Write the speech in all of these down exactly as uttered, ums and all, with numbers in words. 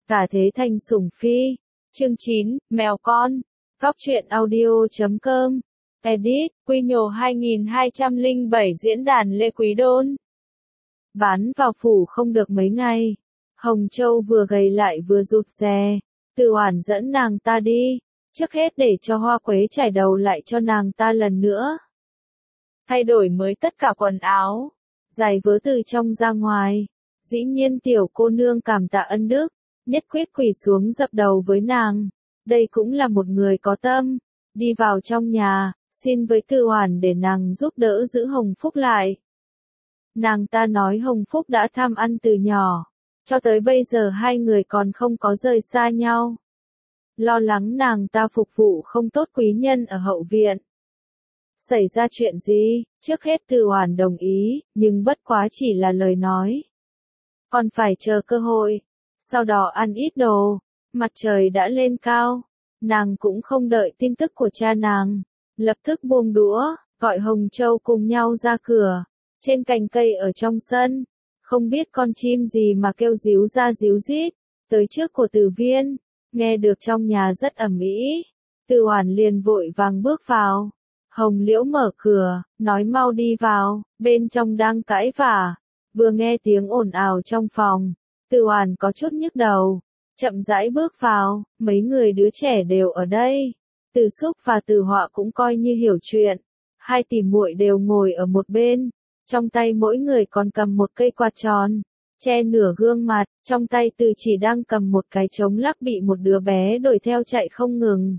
Cả thế thành sủng phi. Chương chín, mèo con. Góc truyện audio chấm com. Edit, Quy Nhồ hai nghìn hai trăm lẻ bảy diễn đàn Lê Quý Đôn. Bán vào phủ không được mấy ngày. Hồng Châu vừa gầy lại vừa rụt rè. Từ Oản dẫn nàng ta đi. Trước hết để cho Hoa Quế trải đầu lại cho nàng ta lần nữa. Thay đổi mới tất cả quần áo. Giày vớ từ trong ra ngoài. Dĩ nhiên tiểu cô nương cảm tạ ân đức. Nhất quyết quỳ xuống dập đầu với nàng. Đây cũng là một người có tâm. Đi vào trong nhà, xin với Từ Oản để nàng giúp đỡ giữ Hồng Phúc lại. Nàng ta nói Hồng Phúc đã tham ăn từ nhỏ. Cho tới bây giờ hai người còn không có rời xa nhau. Lo lắng nàng ta phục vụ không tốt quý nhân ở hậu viện. Xảy ra chuyện gì? Trước hết Từ Oản đồng ý, nhưng bất quá chỉ là lời nói. Còn phải chờ cơ hội. Sau đó ăn ít đồ. Mặt trời đã lên cao. Nàng cũng không đợi tin tức của cha nàng. Lập tức buông đũa, gọi Hồng Châu cùng nhau ra cửa. Trên cành cây ở trong sân. Không biết con chim gì mà kêu ríu ra ríu rít. Tới trước của Từ Viên. Nghe được trong nhà rất ầm ĩ. Từ Oản liền vội vàng bước vào. Hồng Liễu mở cửa, nói mau đi vào, bên trong đang cãi vả. Vừa nghe tiếng ồn ào trong phòng. Từ Oản có chút nhức đầu. Chậm rãi bước vào, mấy người đứa trẻ đều ở đây. Từ Xúc và Từ Họa cũng coi như hiểu chuyện. Hai tỷ muội đều ngồi ở một bên. Trong tay mỗi người còn cầm một cây quạt tròn. Che nửa gương mặt, trong tay Từ Chỉ đang cầm một cái trống lắc bị một đứa bé đuổi theo chạy không ngừng.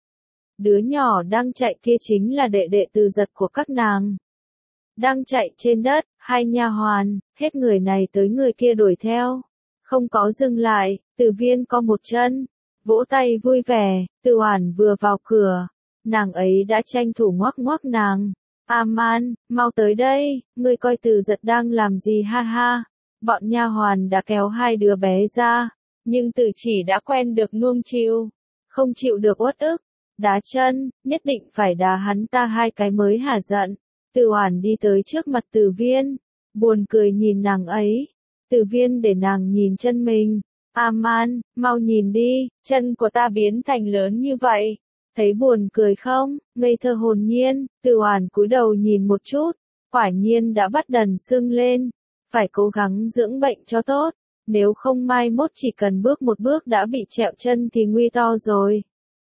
Đứa nhỏ đang chạy kia chính là đệ đệ Từ Giật của các nàng. Đang chạy trên đất, hai nha hoàn, hết người này tới người kia đuổi theo. Không có dừng lại, Từ Viên co một chân, vỗ tay vui vẻ. Từ Oản vừa vào cửa, nàng ấy đã tranh thủ ngoắc ngoắc nàng. "A-man, mau tới đây, ngươi coi Từ Giật đang làm gì ha ha." Bọn nha hoàn đã kéo hai đứa bé ra, nhưng Từ Chỉ đã quen được nuông chiều, không chịu được uất ức, đá chân, nhất định phải đá hắn ta hai cái mới hả giận. Từ Oản đi tới trước mặt Từ Viên, buồn cười nhìn nàng ấy. Từ Viên để nàng nhìn chân mình. "A-man, mau nhìn đi, chân của ta biến thành lớn như vậy. Thấy buồn cười không?" Ngây thơ hồn nhiên, Từ Oản cúi đầu nhìn một chút, quả nhiên đã bắt đần sưng lên. Phải cố gắng dưỡng bệnh cho tốt, nếu không mai mốt chỉ cần bước một bước đã bị trẹo chân thì nguy to rồi.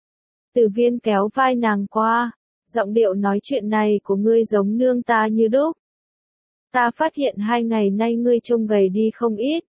Từ Viên kéo vai nàng qua, giọng điệu nói chuyện này của ngươi giống nương ta như đúc. Ta phát hiện hai ngày nay ngươi trông gầy đi không ít.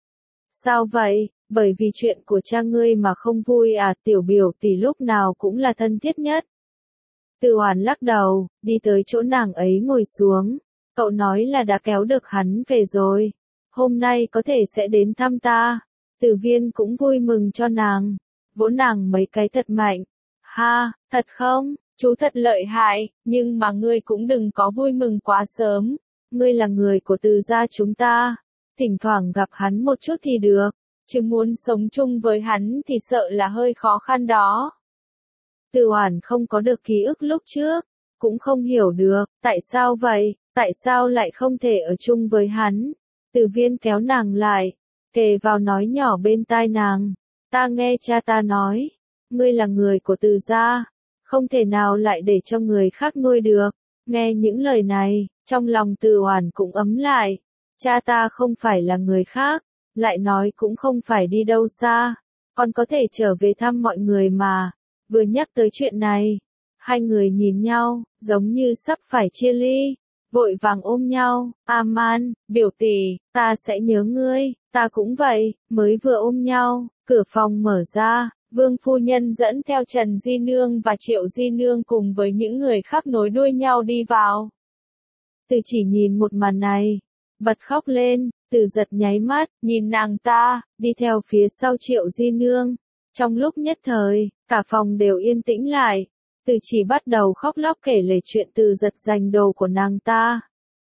Sao vậy? Bởi vì chuyện của cha ngươi mà không vui à? Tiểu biểu tỷ lúc nào cũng là thân thiết nhất. Từ Oản lắc đầu, đi tới chỗ nàng ấy ngồi xuống. Cậu nói là đã kéo được hắn về rồi. Hôm nay có thể sẽ đến thăm ta. Từ Viên cũng vui mừng cho nàng. Vỗ nàng mấy cái thật mạnh. Ha, thật không? Chú thật lợi hại, nhưng mà ngươi cũng đừng có vui mừng quá sớm. Ngươi là người của Từ gia chúng ta. Thỉnh thoảng gặp hắn một chút thì được. Chứ muốn sống chung với hắn thì sợ là hơi khó khăn đó. Từ Oản không có được ký ức lúc trước. Cũng không hiểu được, tại sao vậy? Tại sao lại không thể ở chung với hắn? Từ Viên kéo nàng lại, kề vào nói nhỏ bên tai nàng. Ta nghe cha ta nói, ngươi là người của Từ gia, không thể nào lại để cho người khác nuôi được. Nghe những lời này, trong lòng Từ Oản cũng ấm lại. Cha ta không phải là người khác, lại nói cũng không phải đi đâu xa, còn có thể trở về thăm mọi người mà. Vừa nhắc tới chuyện này, hai người nhìn nhau, giống như sắp phải chia ly. Vội vàng ôm nhau. "A-man, biểu tỷ, ta sẽ nhớ ngươi." "Ta cũng vậy." Mới vừa ôm nhau, cửa phòng mở ra, Vương phu nhân dẫn theo Trần Di Nương và Triệu Di Nương cùng với những người khác nối đuôi nhau đi vào. Từ Chỉ nhìn một màn này, bật khóc lên. Từ Giật nháy mắt, nhìn nàng ta, đi theo phía sau Triệu Di Nương. Trong lúc nhất thời, cả phòng đều yên tĩnh lại. Từ Chỉ bắt đầu khóc lóc kể lể chuyện Từ Giật giành đồ của nàng ta.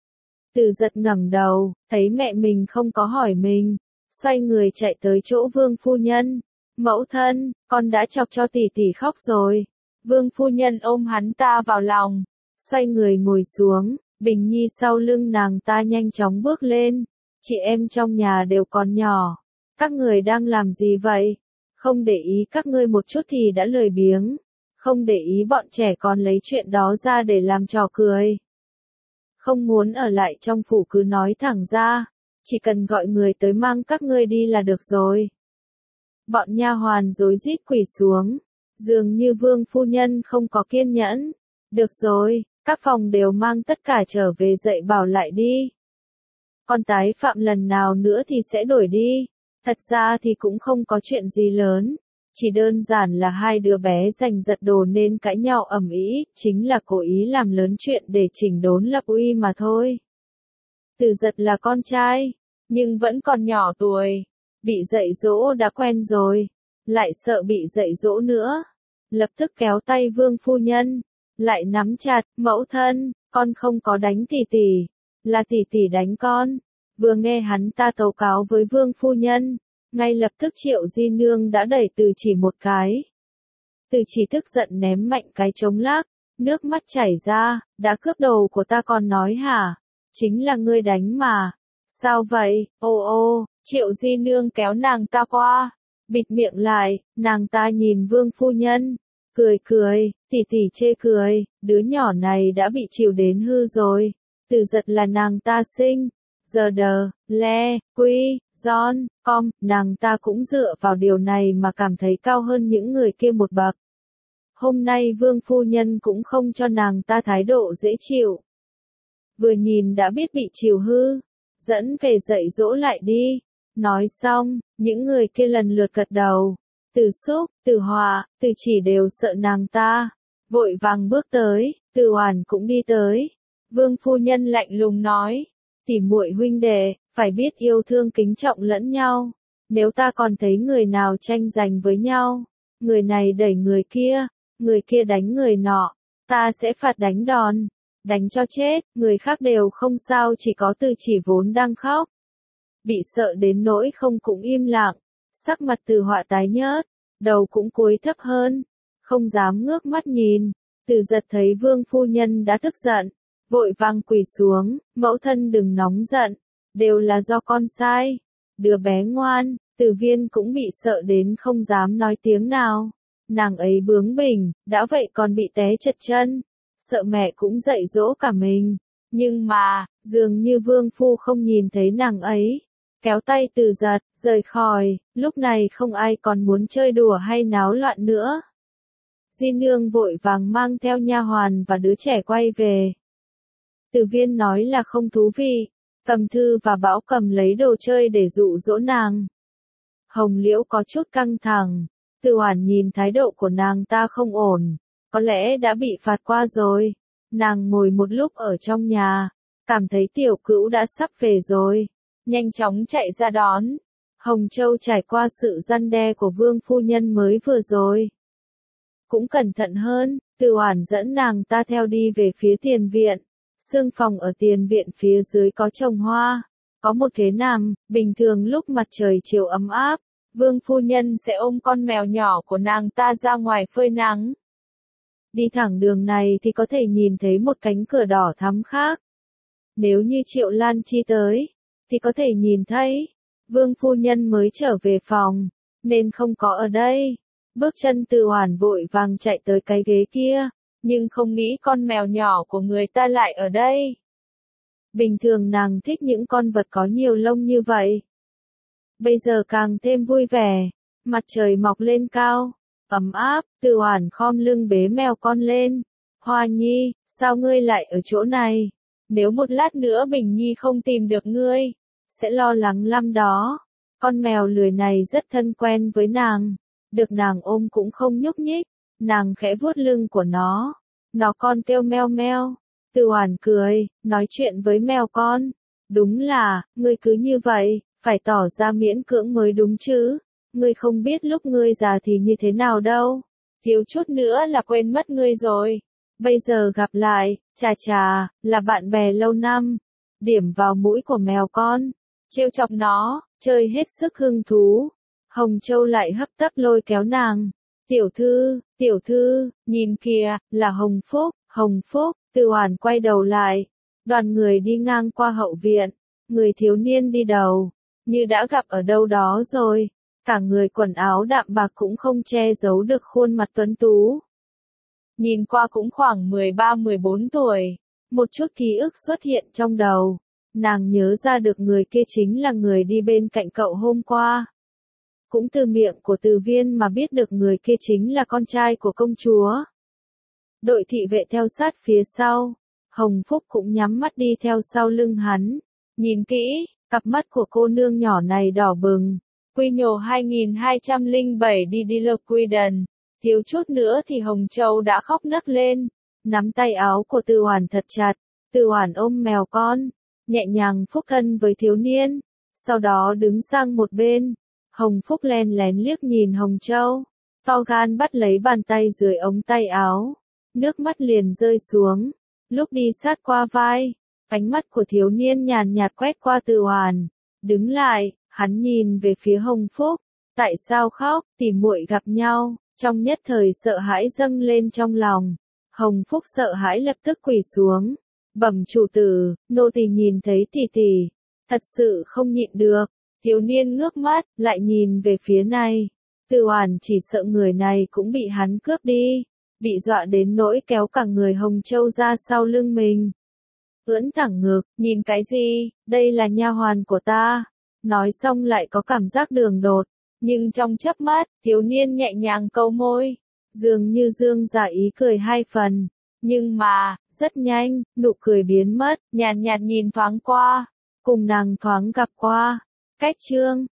Từ Giật ngẩng đầu, thấy mẹ mình không có hỏi mình, xoay người chạy tới chỗ Vương phu nhân. "Mẫu thân, con đã chọc cho tỷ tỷ khóc rồi." Vương phu nhân ôm hắn ta vào lòng, xoay người ngồi xuống, Bình Nhi sau lưng nàng ta nhanh chóng bước lên. "Chị em trong nhà đều còn nhỏ, Các người đang làm gì vậy? Không để ý các ngươi một chút thì đã lười biếng. Không để ý bọn trẻ còn lấy chuyện đó ra để làm trò cười. Không muốn ở lại trong phủ cứ nói thẳng ra. Chỉ cần gọi người tới mang các ngươi đi là được rồi. Bọn nha hoàn rối rít quỳ xuống. Dường như vương phu nhân không có kiên nhẫn. Được rồi, các phòng đều mang tất cả trở về dạy bảo lại đi. Còn tái phạm lần nào nữa thì sẽ đổi đi. Thật ra thì cũng không có chuyện gì lớn. Chỉ đơn giản là hai đứa bé giành giật đồ nên cãi nhau ầm ĩ, chính là cố ý làm lớn chuyện để chỉnh đốn lập uy mà thôi. Từ Giật là con trai, nhưng vẫn còn nhỏ tuổi. Bị dạy dỗ đã quen rồi. Lại sợ bị dạy dỗ nữa. Lập tức kéo tay vương phu nhân. Lại nắm chặt, mẫu thân, con không có đánh tỷ tỷ. Là tỷ tỷ đánh con. Vừa nghe hắn ta tố cáo với vương phu nhân. Ngay lập tức Triệu Di Nương đã đẩy Từ Chỉ một cái. Từ Chỉ tức giận ném mạnh cái trống lác. Nước mắt chảy ra, đã cướp đồ của ta còn nói hả? Chính là ngươi đánh mà. Sao vậy? Ô ô, Triệu Di Nương kéo nàng ta qua. Bịt miệng lại, nàng ta nhìn vương phu nhân. Cười cười, tỷ tỷ chê cười, đứa nhỏ này đã bị chịu đến hư rồi. Từ Giật là nàng ta sinh. Giờ đờ, le, quy, giòn, com, nàng ta cũng dựa vào điều này mà cảm thấy cao hơn những người kia một bậc. Hôm nay vương phu nhân cũng không cho nàng ta thái độ dễ chịu. Vừa nhìn đã biết bị chịu hư. Dẫn về dạy dỗ lại đi. Nói xong, những người kia lần lượt gật đầu. Từ Xúc, Từ Hòa, Từ Chỉ đều sợ nàng ta. Vội vàng bước tới, Từ Hoàn cũng đi tới. Vương phu nhân lạnh lùng nói. Tỉ muội huynh đệ, phải biết yêu thương kính trọng lẫn nhau. Nếu ta còn thấy người nào tranh giành với nhau, người này đẩy người kia, người kia đánh người nọ, ta sẽ phạt đánh đòn, đánh cho chết, người khác đều không sao chỉ có Từ Chỉ vốn đang khóc. Bị sợ đến nỗi không cũng im lặng, sắc mặt Từ Họa tái nhớt, đầu cũng cúi thấp hơn, không dám ngước mắt nhìn. Từ Giật thấy vương phu nhân đã tức giận, vội vàng quỳ xuống, mẫu thân đừng nóng giận, đều là do con sai. Đứa bé ngoan, Từ Viên cũng bị sợ đến không dám nói tiếng nào. Nàng ấy bướng bỉnh, đã vậy còn bị té trật chân, sợ mẹ cũng dạy dỗ cả mình. Nhưng mà, dường như vương phu không nhìn thấy nàng ấy. Kéo tay Từ Giật, rời khỏi, lúc này không ai còn muốn chơi đùa hay náo loạn nữa. Di Nương vội vàng mang theo nha hoàn và đứa trẻ quay về. Từ Viên nói là không thú vị, Cầm Thư và Bảo Cầm lấy đồ chơi để dụ dỗ nàng. Hồng Liễu có chút căng thẳng, Từ Hoàn nhìn thái độ của nàng ta không ổn, có lẽ đã bị phạt qua rồi. Nàng ngồi một lúc ở trong nhà, cảm thấy tiểu cữu đã sắp về rồi, nhanh chóng chạy ra đón. Hồng Châu trải qua sự răn đe của vương phu nhân mới vừa rồi. Cũng cẩn thận hơn, Từ Hoàn dẫn nàng ta theo đi về phía tiền viện. Sương phòng ở tiền viện phía dưới có trồng hoa, có một ghế nằm, bình thường lúc mặt trời chiều ấm áp, vương phu nhân sẽ ôm con mèo nhỏ của nàng ta ra ngoài phơi nắng. Đi thẳng đường này thì có thể nhìn thấy một cánh cửa đỏ thắm khác. Nếu như Triệu Lan Chi tới, thì có thể nhìn thấy, vương phu nhân mới trở về phòng, nên không có ở đây. Bước chân Từ Hoàn vội vàng chạy tới cái ghế kia, nhưng không nghĩ con mèo nhỏ của người ta lại ở đây. Bình thường nàng thích những con vật có nhiều lông như vậy. Bây giờ càng thêm vui vẻ, mặt trời mọc lên cao, ấm áp, Từ Hoàn khom lưng bế mèo con lên. Hoa Nhi, sao ngươi lại ở chỗ này? Nếu một lát nữa Bình Nhi không tìm được ngươi, sẽ lo lắng lắm đó. Con mèo lười này rất thân quen với nàng, được nàng ôm cũng không nhúc nhích, nàng khẽ vuốt lưng của nó, nó con kêu meo meo. Từ Hoàn cười, nói chuyện với mèo con, đúng là, ngươi cứ như vậy, phải tỏ ra miễn cưỡng mới đúng chứ, ngươi không biết lúc ngươi già thì như thế nào đâu, thiếu chút nữa là quên mất ngươi rồi, bây giờ gặp lại, chà chà, là bạn bè lâu năm. Điểm vào mũi của mèo con, trêu chọc nó, chơi hết sức hứng thú. Hồng Châu lại hấp tấp lôi kéo nàng. Tiểu thư, tiểu thư, nhìn kìa, là Hồng Phúc, Hồng Phúc. Từ Hoàn quay đầu lại, đoàn người đi ngang qua hậu viện, người thiếu niên đi đầu, như đã gặp ở đâu đó rồi, cả người quần áo đạm bạc cũng không che giấu được khuôn mặt tuấn tú. Nhìn qua cũng khoảng mười ba mười bốn tuổi, một chút ký ức xuất hiện trong đầu, nàng nhớ ra được người kia chính là người đi bên cạnh cậu hôm qua. Cũng từ miệng của Từ Viên mà biết được người kia chính là con trai của công chúa. Đội thị vệ theo sát phía sau, Hồng Phúc cũng nhắm mắt đi theo sau lưng hắn, nhìn kỹ, cặp mắt của cô nương nhỏ này đỏ bừng. Quy nhổ hai nghìn hai trăm lẻ bảy đi đi lơ quy đần, thiếu chút nữa thì Hồng Châu đã khóc nấc lên, nắm tay áo của Từ Hoản thật chặt, Từ Hoản ôm mèo con, nhẹ nhàng phúc thân với thiếu niên, sau đó đứng sang một bên. Hồng Phúc len lén liếc nhìn Hồng Châu, to gan bắt lấy bàn tay dưới ống tay áo, nước mắt liền rơi xuống, lúc đi sát qua vai, ánh mắt của thiếu niên nhàn nhạt quét qua Từ Hoản, đứng lại, hắn nhìn về phía Hồng Phúc, tại sao khóc, tỉ muội gặp nhau, trong nhất thời sợ hãi dâng lên trong lòng, Hồng Phúc sợ hãi lập tức quỳ xuống, bẩm chủ tử, nô tỳ nhìn thấy tỷ tỷ, thật sự không nhịn được. Thiếu niên ngước mắt, lại nhìn về phía này. Từ Hoản chỉ sợ người này cũng bị hắn cướp đi, bị dọa đến nỗi kéo cả người Hồng Châu ra sau lưng mình. Ưỡn thẳng ngực, nhìn cái gì, đây là nha hoàn của ta. Nói xong lại có cảm giác đường đột, nhưng trong chớp mắt, thiếu niên nhẹ nhàng câu môi, dường như dương dạ ý cười hai phần. Nhưng mà, rất nhanh, nụ cười biến mất, nhàn nhạt nhìn thoáng qua, cùng nàng thoáng gặp qua. Cách chương